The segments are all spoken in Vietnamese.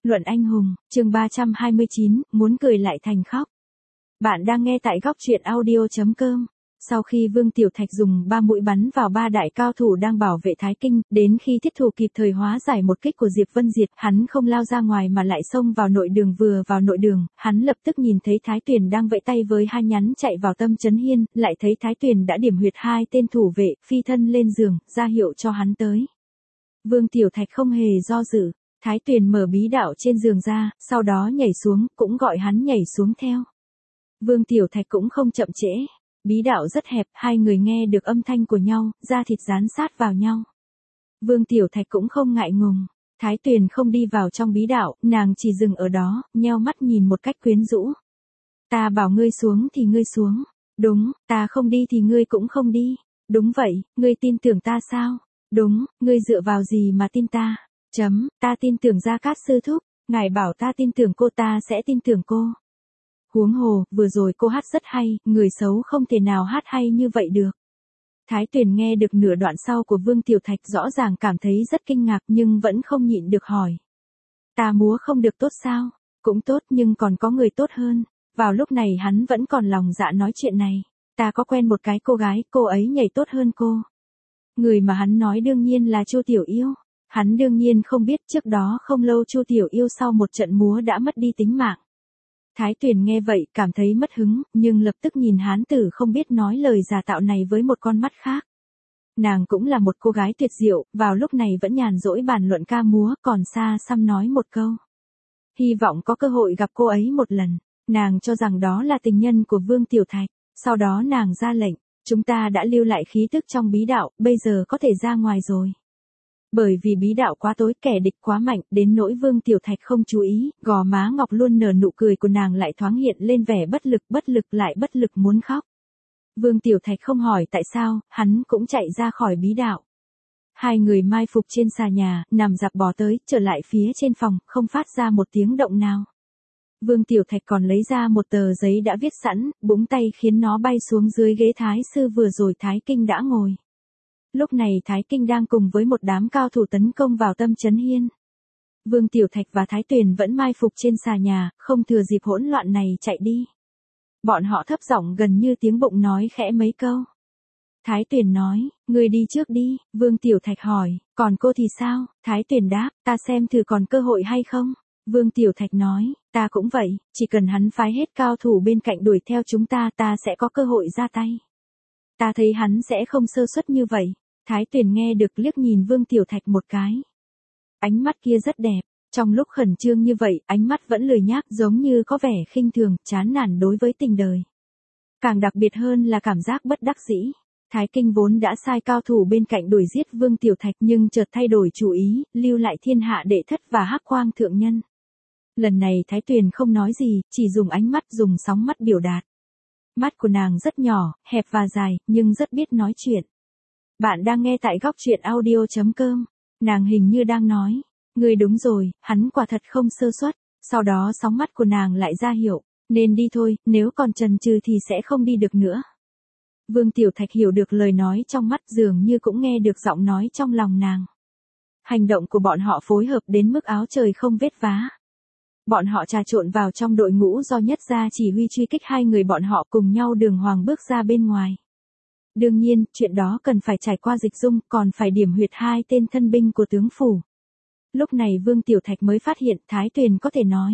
Luận anh hùng, chương 329, muốn cười lại thành khóc. Bạn đang nghe tại góc truyện audio.com. Sau khi Vương Tiểu Thạch dùng 3 mũi bắn vào 3 đại cao thủ đang bảo vệ Thái Kinh, đến khi thiết thủ kịp thời hóa giải một kích của Diệp Vân Diệt, hắn không lao ra ngoài mà lại xông vào nội đường. Vừa vào nội đường, hắn lập tức nhìn thấy Thái Tuyền đang vẫy tay với hai nhắn chạy vào Tâm Chấn Hiên, lại thấy Thái Tuyền đã điểm huyệt hai tên thủ vệ, phi thân lên giường, ra hiệu cho hắn tới. Vương Tiểu Thạch không hề do dự. Thái Tuyền mở bí đạo trên giường ra, sau đó nhảy xuống, cũng gọi hắn nhảy xuống theo. Vương Tiểu Thạch cũng không chậm trễ. Bí đạo rất hẹp, hai người nghe được âm thanh của nhau, da thịt dán sát vào nhau. Vương Tiểu Thạch cũng không ngại ngùng. Thái Tuyền không đi vào trong bí đạo, nàng chỉ dừng ở đó, nheo mắt nhìn một cách quyến rũ. Ta bảo ngươi xuống thì ngươi xuống. Đúng, ta không đi thì ngươi cũng không đi. Đúng vậy, ngươi tin tưởng ta sao? Đúng, ngươi dựa vào gì mà tin ta? Ta tin tưởng Gia Cát sư thúc, ngài bảo ta tin tưởng cô ta sẽ tin tưởng cô. Huống hồ, vừa rồi cô hát rất hay, người xấu không thể nào hát hay như vậy được. Thái Tuyền nghe được nửa đoạn sau của Vương Tiểu Thạch rõ ràng cảm thấy rất kinh ngạc nhưng vẫn không nhịn được hỏi. Ta múa không được tốt sao? Cũng tốt nhưng còn có người tốt hơn. Vào lúc này hắn vẫn còn lòng dạ nói chuyện này. Ta có quen một cái cô gái, cô ấy nhảy tốt hơn cô. Người mà hắn nói đương nhiên là Chu Tiểu Yêu. Hắn đương nhiên không biết trước đó không lâu Chu Tiểu Yêu sau một trận múa đã mất đi tính mạng. Thái Tuyền nghe vậy cảm thấy mất hứng, nhưng lập tức nhìn hán tử không biết nói lời giả tạo này với một con mắt khác. Nàng cũng là một cô gái tuyệt diệu, vào lúc này vẫn nhàn rỗi bàn luận ca múa, còn xa xăm nói một câu. Hy vọng có cơ hội gặp cô ấy một lần. Nàng cho rằng đó là tình nhân của Vương Tiểu Thạch. Sau đó nàng ra lệnh, chúng ta đã lưu lại khí tức trong bí đạo, bây giờ có thể ra ngoài rồi. Bởi vì bí đạo quá tối, kẻ địch quá mạnh, đến nỗi Vương Tiểu Thạch không chú ý, gò má ngọc luôn nở nụ cười của nàng lại thoáng hiện lên vẻ bất lực lại bất lực muốn khóc. Vương Tiểu Thạch không hỏi tại sao, hắn cũng chạy ra khỏi bí đạo. Hai người mai phục trên xà nhà, nằm dạp bò tới, trở lại phía trên phòng, không phát ra một tiếng động nào. Vương Tiểu Thạch còn lấy ra một tờ giấy đã viết sẵn, búng tay khiến nó bay xuống dưới ghế thái sư vừa rồi Thái Kinh đã ngồi. Lúc này Thái Kinh đang cùng với một đám cao thủ tấn công vào Tâm Chấn Hiên. Vương Tiểu Thạch và Thái Tuyền vẫn mai phục trên xà nhà, không thừa dịp hỗn loạn này chạy đi. Bọn họ thấp giọng gần như tiếng bụng nói khẽ mấy câu. Thái Tuyền nói, ngươi đi trước đi, Vương Tiểu Thạch hỏi, còn cô thì sao? Thái Tuyền đáp, ta xem thử còn cơ hội hay không? Vương Tiểu Thạch nói, ta cũng vậy, chỉ cần hắn phái hết cao thủ bên cạnh đuổi theo chúng ta, ta sẽ có cơ hội ra tay. Ta thấy hắn sẽ không sơ suất như vậy. Thái Tuyền nghe được liếc nhìn Vương Tiểu Thạch một cái. Ánh mắt kia rất đẹp, trong lúc khẩn trương như vậy, ánh mắt vẫn lười nhác giống như có vẻ khinh thường, chán nản đối với tình đời. Càng đặc biệt hơn là cảm giác bất đắc dĩ. Thái Kinh vốn đã sai cao thủ bên cạnh đuổi giết Vương Tiểu Thạch nhưng chợt thay đổi chủ ý, lưu lại Thiên Hạ Đệ Thất và Hắc Quang Thượng Nhân. Lần này Thái Tuyền không nói gì, chỉ dùng ánh mắt dùng sóng mắt biểu đạt. Mắt của nàng rất nhỏ, hẹp và dài, nhưng rất biết nói chuyện. Bạn đang nghe tại góc truyện audio.com. Nàng hình như đang nói, ngươi đúng rồi, hắn quả thật không sơ suất. Sau đó sóng mắt của nàng lại ra hiệu, nên đi thôi, nếu còn chần chừ thì sẽ không đi được nữa. Vương Tiểu Thạch hiểu được lời nói trong mắt, dường như cũng nghe được giọng nói trong lòng nàng. Hành động của bọn họ phối hợp đến mức áo trời không vết vá. Bọn họ trà trộn vào trong đội ngũ do Nhất Gia chỉ huy truy kích hai người bọn họ cùng nhau đường hoàng bước ra bên ngoài. Đương nhiên, chuyện đó cần phải trải qua Dịch Dung, còn phải điểm huyệt hai tên thân binh của tướng phủ. Lúc này Vương Tiểu Thạch mới phát hiện Thái Tuyền có thể nói.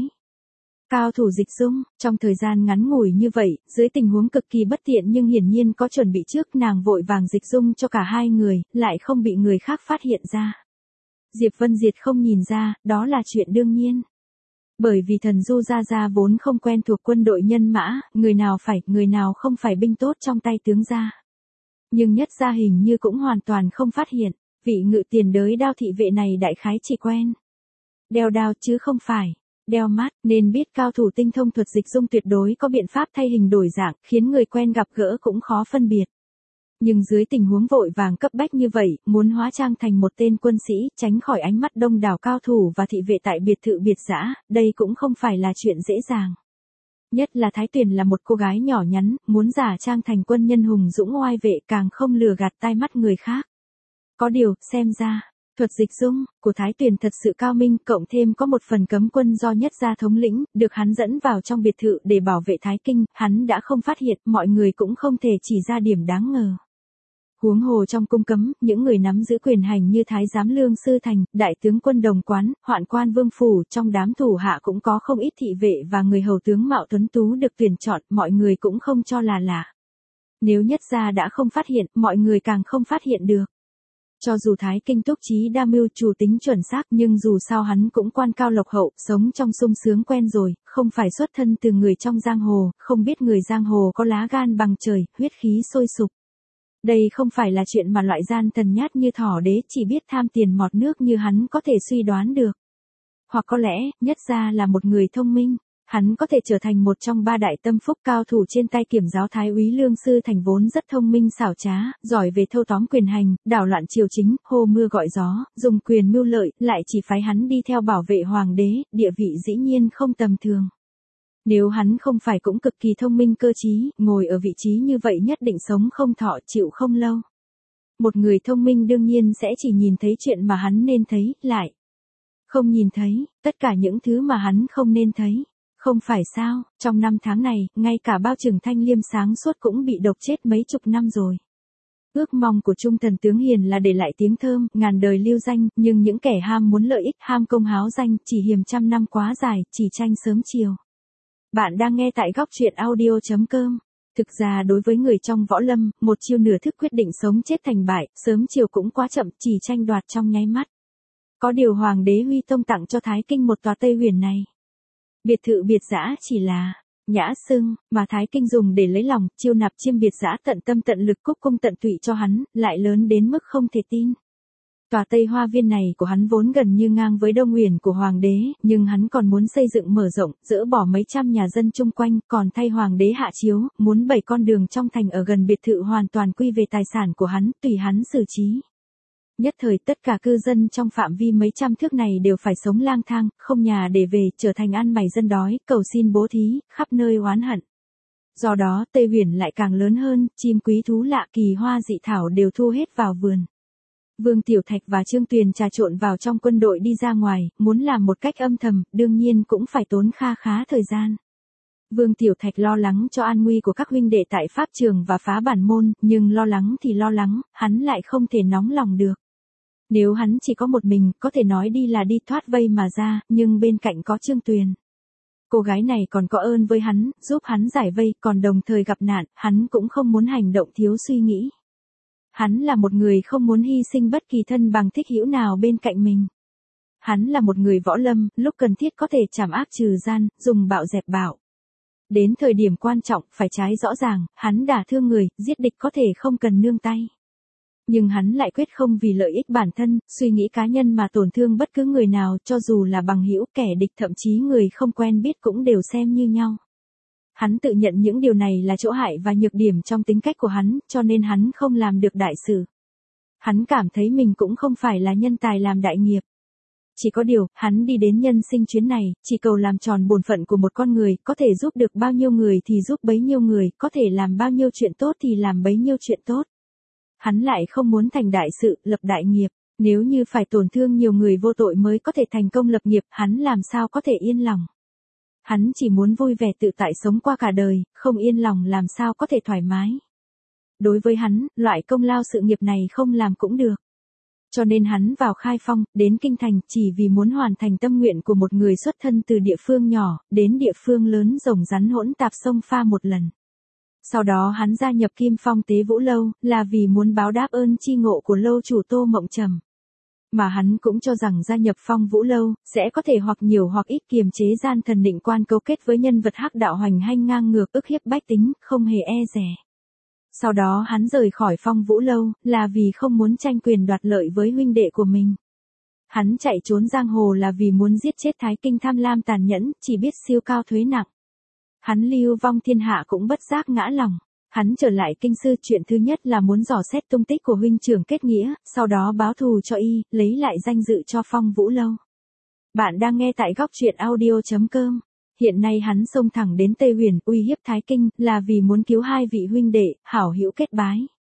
Cao thủ Dịch Dung, trong thời gian ngắn ngủi như vậy, dưới tình huống cực kỳ bất tiện nhưng hiển nhiên có chuẩn bị trước, nàng vội vàng Dịch Dung cho cả hai người, lại không bị người khác phát hiện ra. Diệp Vân Diệt không nhìn ra, đó là chuyện đương nhiên. Bởi vì thần Du Gia Gia vốn không quen thuộc quân đội nhân mã, người nào không phải binh tốt trong tay tướng gia. Nhưng Nhất Gia hình như cũng hoàn toàn không phát hiện, vị ngự tiền đới Đao thị vệ này đại khái chỉ quen đeo đao chứ không phải đeo mắt, nên biết cao thủ tinh thông thuật Dịch Dung tuyệt đối có biện pháp thay hình đổi dạng, khiến người quen gặp gỡ cũng khó phân biệt. Nhưng dưới tình huống vội vàng cấp bách như vậy, muốn hóa trang thành một tên quân sĩ, tránh khỏi ánh mắt đông đảo cao thủ và thị vệ tại biệt thự biệt dã, đây cũng không phải là chuyện dễ dàng. Nhất là Thái Tuyền là một cô gái nhỏ nhắn, muốn giả trang thành quân nhân hùng dũng oai vệ càng không lừa gạt tai mắt người khác. Có điều, xem ra, Thuật dịch dung của Thái Tuyền thật sự cao minh, cộng thêm có một phần cấm quân do Nhất gia thống lĩnh, được hắn dẫn vào trong biệt thự để bảo vệ Thái Kinh, hắn đã không phát hiện, mọi người cũng không thể chỉ ra điểm đáng ngờ. Huống hồ trong cung cấm, những người nắm giữ quyền hành như Thái giám Lương Sư Thành, Đại tướng quân Đồng Quán, Hoạn quan Vương Phủ, trong đám thủ hạ cũng có không ít thị vệ và người hầu tướng mạo tuấn tú được tuyển chọn, mọi người cũng không cho là lạ. Nếu Nhất gia đã không phát hiện, mọi người càng không phát hiện được. Cho dù Thái Kinh túc trí đa mưu chủ tính chuẩn xác, nhưng dù sao hắn cũng quan cao lộc hậu, sống trong sung sướng quen rồi, không phải xuất thân từ người trong giang hồ, không biết người giang hồ có lá gan bằng trời, huyết khí sôi sục. Đây không phải là chuyện mà loại gian thần nhát như Thỏ Đế chỉ biết tham tiền mọt nước như hắn có thể suy đoán được. Hoặc có lẽ, Nhất gia là một người thông minh. Hắn có thể trở thành một trong ba đại tâm phúc cao thủ trên tay kiểm giáo Thái úy Lương Sư Thành vốn rất thông minh xảo trá, giỏi về thâu tóm quyền hành, đảo loạn triều chính, hô mưa gọi gió, dùng quyền mưu lợi, lại chỉ phái hắn đi theo bảo vệ hoàng đế, địa vị dĩ nhiên không tầm thường. Nếu hắn không phải cũng cực kỳ thông minh cơ trí, ngồi ở vị trí như vậy nhất định sống không thọ chịu không lâu. Một người thông minh đương nhiên sẽ chỉ nhìn thấy chuyện mà hắn nên thấy, lại không nhìn thấy tất cả những thứ mà hắn không nên thấy. Không phải sao, trong 5 tháng này, ngay cả Bao Trừng Thanh Liêm sáng suốt cũng bị độc chết mấy chục năm rồi. Ước mong của Trung thần tướng hiền là để lại tiếng thơm, ngàn đời lưu danh, nhưng những kẻ ham muốn lợi ích, ham công háo danh, chỉ hiềm trăm năm quá dài, chỉ tranh sớm chiều. Bạn đang nghe tại góc truyện audio.com. Thực ra đối với người trong võ lâm, một chiêu nửa thức quyết định sống chết thành bại, sớm chiều cũng quá chậm, chỉ tranh đoạt trong nháy mắt. Có điều Hoàng đế Huy Tông tặng cho Thái Kinh một tòa Tây Huyền này. Biệt thự biệt dã chỉ là nhã xưng, mà Thái Kinh dùng để lấy lòng, chiêu nạp chiêm biệt dã tận tâm tận lực cúc cung tận tụy cho hắn, lại lớn đến mức không thể tin. Tòa Tây Hoa Viên này của hắn vốn gần như ngang với Đông Huyền của Hoàng đế, nhưng hắn còn muốn xây dựng mở rộng, dỡ bỏ mấy trăm nhà dân chung quanh, còn thay Hoàng đế hạ chiếu, muốn 7 con đường trong thành ở gần biệt thự hoàn toàn quy về tài sản của hắn, tùy hắn xử trí. Nhất thời tất cả cư dân trong phạm vi mấy trăm thước này đều phải sống lang thang, không nhà để về, trở thành ăn mày dân đói, cầu xin bố thí, khắp nơi oán hận. Do đó Tây Huyền lại càng lớn hơn, chim quý thú lạ kỳ hoa dị thảo đều thu hết vào vườn. Vương Tiểu Thạch và Trương Tuyền trà trộn vào trong quân đội đi ra ngoài, muốn làm một cách âm thầm, đương nhiên cũng phải tốn kha khá thời gian. Vương Tiểu Thạch lo lắng cho an nguy của các huynh đệ tại pháp trường và phá bản môn, nhưng lo lắng thì lo lắng, hắn lại không thể nóng lòng được. Nếu hắn chỉ có một mình, có thể nói đi là đi thoát vây mà ra, nhưng bên cạnh có Trương Tuyền. Cô gái này còn có ơn với hắn, giúp hắn giải vây, còn đồng thời gặp nạn, hắn cũng không muốn hành động thiếu suy nghĩ. Hắn là một người không muốn hy sinh bất kỳ thân bằng thích hữu nào bên cạnh mình. Hắn là một người võ lâm, lúc cần thiết có thể trảm ác trừ gian, dùng bạo dẹp bạo. Đến thời điểm quan trọng, phải trái rõ ràng, hắn đả thương người, giết địch có thể không cần nương tay. Nhưng hắn lại quyết không vì lợi ích bản thân, suy nghĩ cá nhân mà tổn thương bất cứ người nào, cho dù là bằng hữu, kẻ địch, thậm chí người không quen biết cũng đều xem như nhau. Hắn tự nhận những điều này là chỗ hại và nhược điểm trong tính cách của hắn, cho nên hắn không làm được đại sự. Hắn cảm thấy mình cũng không phải là nhân tài làm đại nghiệp. Chỉ có điều, hắn đi đến nhân sinh chuyến này, chỉ cầu làm tròn bổn phận của một con người, có thể giúp được bao nhiêu người thì giúp bấy nhiêu người, có thể làm bao nhiêu chuyện tốt thì làm bấy nhiêu chuyện tốt. Hắn lại không muốn thành đại sự, lập đại nghiệp. Nếu như phải tổn thương nhiều người vô tội mới có thể thành công lập nghiệp, hắn làm sao có thể yên lòng. Hắn chỉ muốn vui vẻ tự tại sống qua cả đời, không yên lòng làm sao có thể thoải mái. Đối với hắn, loại công lao sự nghiệp này không làm cũng được. Cho nên hắn vào Khai Phong, đến Kinh Thành, chỉ vì muốn hoàn thành tâm nguyện của một người xuất thân từ địa phương nhỏ, đến địa phương lớn rồng rắn hỗn tạp sông pha một lần. Sau đó hắn gia nhập Kim Phong Tế Vũ Lâu, là vì muốn báo đáp ơn chi ngộ của lâu chủ Tô Mộng Trầm. Mà hắn cũng cho rằng gia nhập Phong Vũ Lâu, sẽ có thể hoặc nhiều hoặc ít kiềm chế gian thần định quan cấu kết với nhân vật hắc đạo hoành hành ngang ngược ức hiếp bách tính, không hề e dè. Sau đó hắn rời khỏi Phong Vũ Lâu, là vì không muốn tranh quyền đoạt lợi với huynh đệ của mình. Hắn chạy trốn giang hồ là vì muốn giết chết Thái Kinh tham lam tàn nhẫn, chỉ biết siêu cao thuế nặng. Hắn lưu vong thiên hạ cũng bất giác ngã lòng. Hắn trở lại kinh sư, chuyện thứ nhất là muốn dò xét tung tích của huynh trưởng kết nghĩa, sau đó báo thù cho y, lấy lại danh dự cho Phong Vũ Lâu. Bạn đang nghe tại góc truyện audio.com. Hiện nay hắn xông thẳng đến Tây Huyền, uy hiếp Thái Kinh, là vì muốn cứu hai vị huynh đệ, hảo hữu kết bái.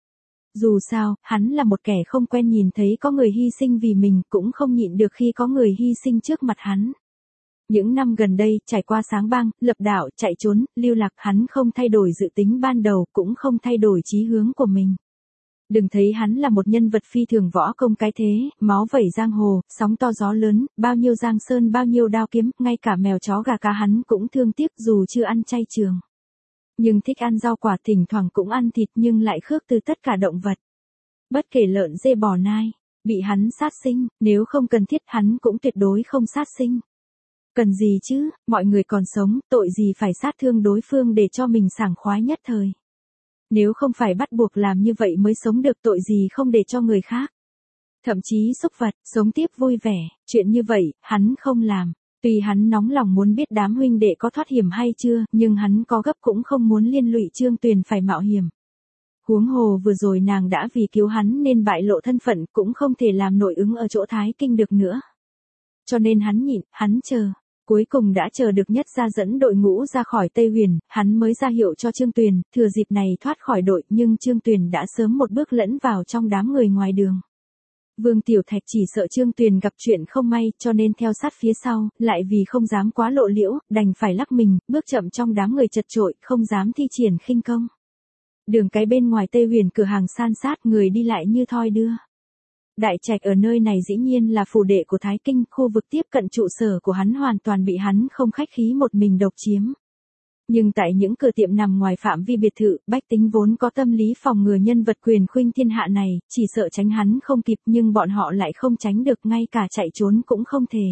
Dù sao, hắn là một kẻ không quen nhìn thấy có người hy sinh vì mình, cũng không nhịn được khi có người hy sinh trước mặt hắn. Những năm gần đây, trải qua sáng băng, lập đạo, chạy trốn, lưu lạc, hắn không thay đổi dự tính ban đầu, cũng không thay đổi chí hướng của mình. Đừng thấy hắn là một nhân vật phi thường võ công cái thế, máu vẩy giang hồ, sóng to gió lớn, bao nhiêu giang sơn bao nhiêu đao kiếm, ngay cả mèo chó gà cá hắn cũng thương tiếc dù chưa ăn chay trường. Nhưng thích ăn rau quả, thỉnh thoảng cũng ăn thịt, nhưng lại khước từ tất cả động vật. Bất kể lợn dê bò nai, bị hắn sát sinh, nếu không cần thiết hắn cũng tuyệt đối không sát sinh. Cần gì chứ, mọi người còn sống, tội gì phải sát thương đối phương để cho mình sảng khoái nhất thời. Nếu không phải bắt buộc làm như vậy mới sống được, tội gì không để cho người khác. Thậm chí súc vật, sống tiếp vui vẻ, chuyện như vậy, hắn không làm. Tuy hắn nóng lòng muốn biết đám huynh đệ có thoát hiểm hay chưa, nhưng hắn có gấp cũng không muốn liên lụy Trương Tuyền phải mạo hiểm. Huống hồ vừa rồi nàng đã vì cứu hắn nên bại lộ thân phận, cũng không thể làm nội ứng ở chỗ Thái Kinh được nữa. Cho nên hắn nhịn, hắn chờ. Cuối cùng đã chờ được Nhất Gia dẫn đội ngũ ra khỏi Tây Huyền, hắn mới ra hiệu cho Trương Tuyền, thừa dịp này thoát khỏi đội, nhưng Trương Tuyền đã sớm một bước lẫn vào trong đám người ngoài đường. Vương Tiểu Thạch chỉ sợ Trương Tuyền gặp chuyện không may, cho nên theo sát phía sau, lại vì không dám quá lộ liễu, đành phải lắc mình, bước chậm trong đám người chật chội, không dám thi triển khinh công. Đường cái bên ngoài Tây Huyền cửa hàng san sát, người đi lại như thoi đưa. Đại trạch ở nơi này dĩ nhiên là phủ đệ của Thái Kinh, khu vực tiếp cận trụ sở của hắn hoàn toàn bị hắn không khách khí một mình độc chiếm. Nhưng tại những cửa tiệm nằm ngoài phạm vi biệt thự, bách tính vốn có tâm lý phòng ngừa nhân vật quyền khuynh thiên hạ này, chỉ sợ tránh hắn không kịp, nhưng bọn họ lại không tránh được, ngay cả chạy trốn cũng không thể.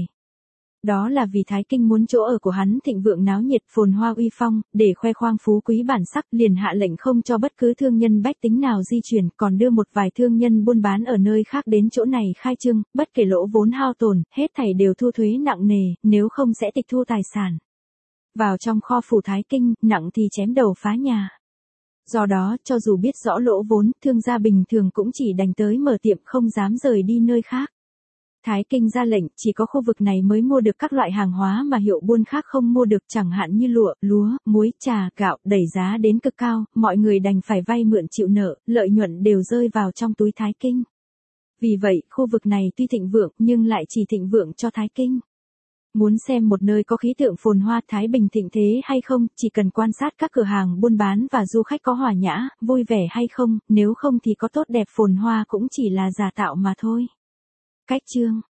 Đó là vì Thái Kinh muốn chỗ ở của hắn thịnh vượng náo nhiệt, phồn hoa uy phong, để khoe khoang phú quý bản sắc, liền hạ lệnh không cho bất cứ thương nhân bách tính nào di chuyển, còn đưa một vài thương nhân buôn bán ở nơi khác đến chỗ này khai trương, bất kể lỗ vốn hao tổn, hết thảy đều thu thuế nặng nề, nếu không sẽ tịch thu tài sản. Vào trong kho phủ Thái Kinh, nặng thì chém đầu phá nhà. Do đó, cho dù biết rõ lỗ vốn, thương gia bình thường cũng chỉ đành tới mở tiệm, không dám rời đi nơi khác. Thái Kinh ra lệnh, chỉ có khu vực này mới mua được các loại hàng hóa mà hiệu buôn khác không mua được, chẳng hạn như lụa, lúa, muối, trà, gạo, đẩy giá đến cực cao, mọi người đành phải vay mượn chịu nợ, lợi nhuận đều rơi vào trong túi Thái Kinh. Vì vậy, khu vực này tuy thịnh vượng, nhưng lại chỉ thịnh vượng cho Thái Kinh. Muốn xem một nơi có khí tượng phồn hoa thái bình thịnh thế hay không, chỉ cần quan sát các cửa hàng buôn bán và du khách có hòa nhã, vui vẻ hay không, nếu không thì có tốt đẹp phồn hoa cũng chỉ là giả tạo mà thôi. Cách chương